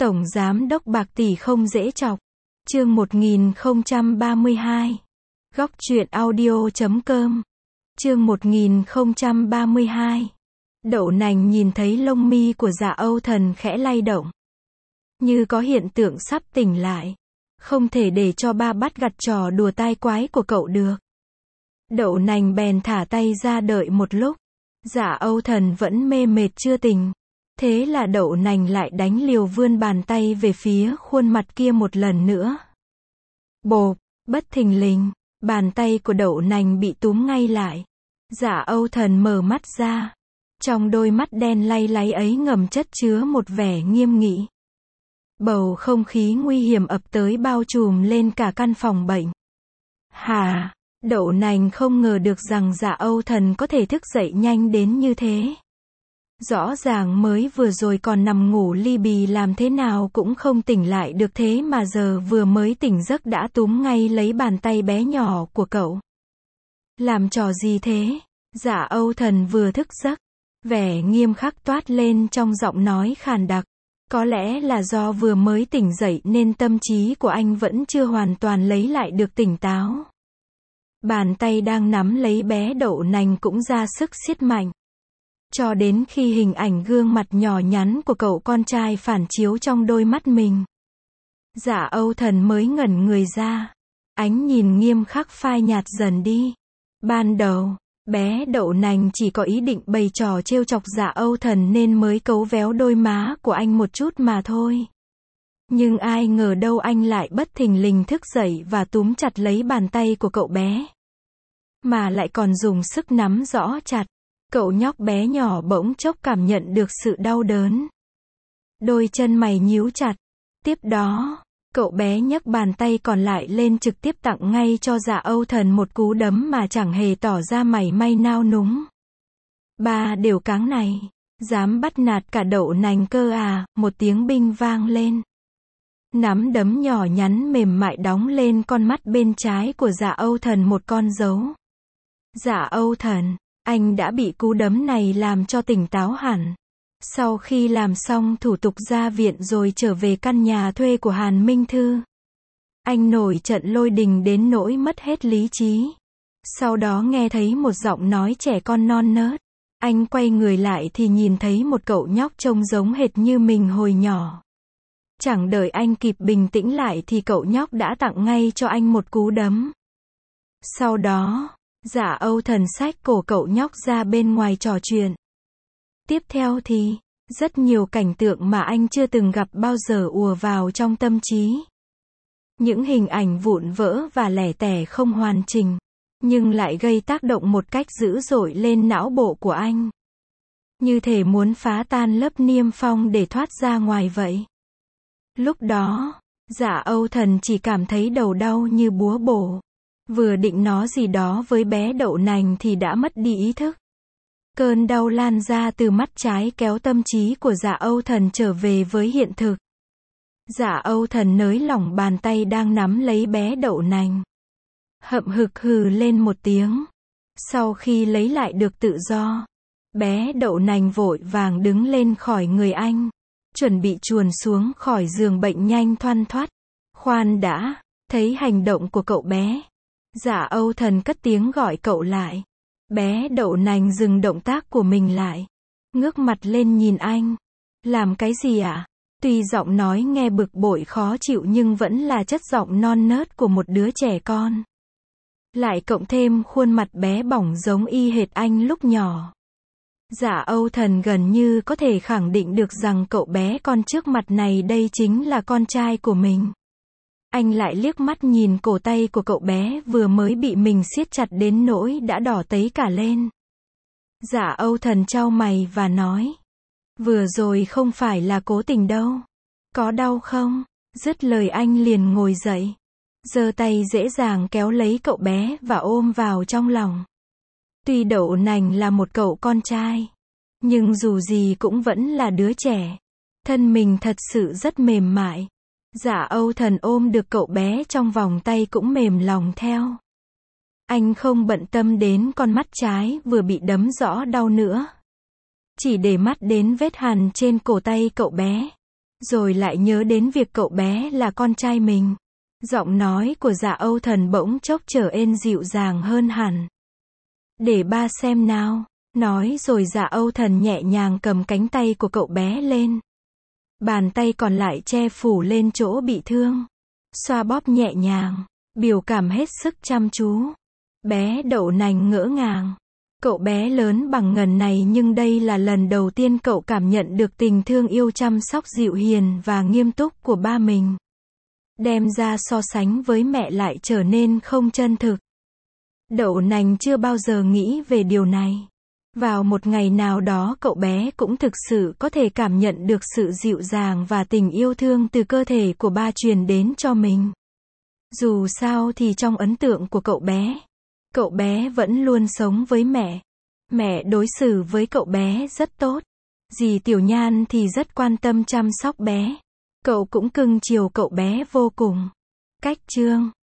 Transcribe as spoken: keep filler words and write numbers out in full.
Tổng Giám đốc bạc tỷ không dễ chọc. Chương một nghìn không trăm ba mươi hai. Góc truyện audio chấm com. Chương một nghìn không trăm ba mươi hai. Đậu nành nhìn thấy lông mi của Dạ Âu Thần khẽ lay động, như có hiện tượng sắp tỉnh lại. Không thể để cho ba bắt gặt trò đùa tai quái của cậu được. Đậu nành bèn thả tay ra đợi một lúc. Dạ Âu Thần vẫn mê mệt chưa tỉnh. Thế là đậu nành lại đánh liều vươn bàn tay về phía khuôn mặt kia một lần nữa. Bộp, bất thình lình, bàn tay của đậu nành bị túm ngay lại. Dạ Âu Thần mở mắt ra. Trong đôi mắt đen lay láy ấy ngầm chất chứa một vẻ nghiêm nghị. Bầu không khí nguy hiểm ập tới bao trùm lên cả căn phòng bệnh. Hà, đậu nành không ngờ được rằng Dạ Âu Thần có thể thức dậy nhanh đến như thế. Rõ ràng mới vừa rồi còn nằm ngủ li bì làm thế nào cũng không tỉnh lại được, thế mà giờ vừa mới tỉnh giấc đã túm ngay lấy bàn tay bé nhỏ của cậu. Làm trò gì thế? Dạ Âu Thần vừa thức giấc, vẻ nghiêm khắc toát lên trong giọng nói khàn đặc. Có lẽ là do vừa mới tỉnh dậy nên tâm trí của anh vẫn chưa hoàn toàn lấy lại được tỉnh táo. Bàn tay đang nắm lấy bé đậu nành cũng ra sức siết mạnh. Cho đến khi hình ảnh gương mặt nhỏ nhắn của cậu con trai phản chiếu trong đôi mắt mình. Dạ Âu Thần mới ngẩn người ra. Ánh nhìn nghiêm khắc phai nhạt dần đi. Ban đầu, bé đậu nành chỉ có ý định bày trò trêu chọc Dạ Âu Thần nên mới cấu véo đôi má của anh một chút mà thôi. Nhưng ai ngờ đâu anh lại bất thình lình thức dậy và túm chặt lấy bàn tay của cậu bé. Mà lại còn dùng sức nắm rõ chặt. Cậu nhóc bé nhỏ bỗng chốc cảm nhận được sự đau đớn. Đôi chân mày nhíu chặt. Tiếp đó, cậu bé nhấc bàn tay còn lại lên trực tiếp tặng ngay cho Dạ Âu Thần một cú đấm mà chẳng hề tỏ ra mảy may nao núng. Ba đều cáng này, dám bắt nạt cả đậu nành cơ à, một tiếng binh vang lên. Nắm đấm nhỏ nhắn mềm mại đóng lên con mắt bên trái của Dạ Âu Thần một con dấu. Dạ Âu Thần, anh đã bị cú đấm này làm cho tỉnh táo hẳn. Sau khi làm xong thủ tục ra viện rồi trở về căn nhà thuê của Hàn Minh Thư, anh nổi trận lôi đình đến nỗi mất hết lý trí. Sau đó nghe thấy một giọng nói trẻ con non nớt. Anh quay người lại thì nhìn thấy một cậu nhóc trông giống hệt như mình hồi nhỏ. Chẳng đợi anh kịp bình tĩnh lại thì cậu nhóc đã tặng ngay cho anh một cú đấm. Sau đó, Dạ Âu Thần xách cổ cậu nhóc ra bên ngoài trò chuyện. Tiếp theo thì, rất nhiều cảnh tượng mà anh chưa từng gặp bao giờ ùa vào trong tâm trí. Những hình ảnh vụn vỡ và lẻ tẻ không hoàn chỉnh, nhưng lại gây tác động một cách dữ dội lên não bộ của anh. Như thể muốn phá tan lớp niêm phong để thoát ra ngoài vậy. Lúc đó, Dạ Âu Thần chỉ cảm thấy đầu đau như búa bổ. Vừa định nói gì đó với bé đậu nành thì đã mất đi ý thức. Cơn đau lan ra từ mắt trái kéo tâm trí của Dạ Âu Thần trở về với hiện thực. Dạ Âu Thần nới lỏng bàn tay đang nắm lấy bé đậu nành. Hậm hực hừ lên một tiếng. Sau khi lấy lại được tự do, bé đậu nành vội vàng đứng lên khỏi người anh, chuẩn bị chuồn xuống khỏi giường bệnh nhanh thoăn thoắt. Khoan đã, thấy hành động của cậu bé, Dạ Âu Thần cất tiếng gọi cậu lại. Bé đậu nành dừng động tác của mình lại, ngước mặt lên nhìn anh. Làm cái gì ạ? À? Tuy giọng nói nghe bực bội khó chịu nhưng vẫn là chất giọng non nớt của một đứa trẻ con. Lại cộng thêm khuôn mặt bé bỏng giống y hệt anh lúc nhỏ. Dạ Âu Thần gần như có thể khẳng định được rằng cậu bé con trước mặt này đây chính là con trai của mình. Anh lại liếc mắt nhìn cổ tay của cậu bé vừa mới bị mình siết chặt đến nỗi đã đỏ tấy cả lên. Dạ Âu Thần chau mày và nói. Vừa rồi không phải là cố tình đâu. Có đau không? Dứt lời anh liền ngồi dậy. Giơ tay dễ dàng kéo lấy cậu bé và ôm vào trong lòng. Tuy đậu nành là một cậu con trai, nhưng dù gì cũng vẫn là đứa trẻ. Thân mình thật sự rất mềm mại. Dạ Âu Thần ôm được cậu bé trong vòng tay cũng mềm lòng theo. Anh không bận tâm đến con mắt trái vừa bị đấm rõ đau nữa. Chỉ để mắt đến vết hằn trên cổ tay cậu bé. Rồi lại nhớ đến việc cậu bé là con trai mình. Giọng nói của Dạ Âu Thần bỗng chốc trở êm dịu dàng hơn hẳn. Để ba xem nào. Nói rồi Dạ Âu Thần nhẹ nhàng cầm cánh tay của cậu bé lên. Bàn tay còn lại che phủ lên chỗ bị thương. Xoa bóp nhẹ nhàng. Biểu cảm hết sức chăm chú. Bé Đậu Nành ngỡ ngàng. Cậu bé lớn bằng ngần này nhưng đây là lần đầu tiên cậu cảm nhận được tình thương yêu chăm sóc dịu hiền và nghiêm túc của ba mình. Đem ra so sánh với mẹ lại trở nên không chân thực. Đậu Nành chưa bao giờ nghĩ về điều này. Vào một ngày nào đó cậu bé cũng thực sự có thể cảm nhận được sự dịu dàng và tình yêu thương từ cơ thể của ba truyền đến cho mình. Dù sao thì trong ấn tượng của cậu bé, cậu bé vẫn luôn sống với mẹ. Mẹ đối xử với cậu bé rất tốt. Dì Tiểu Nhan thì rất quan tâm chăm sóc bé. Cậu cũng cưng chiều cậu bé vô cùng. Cách chương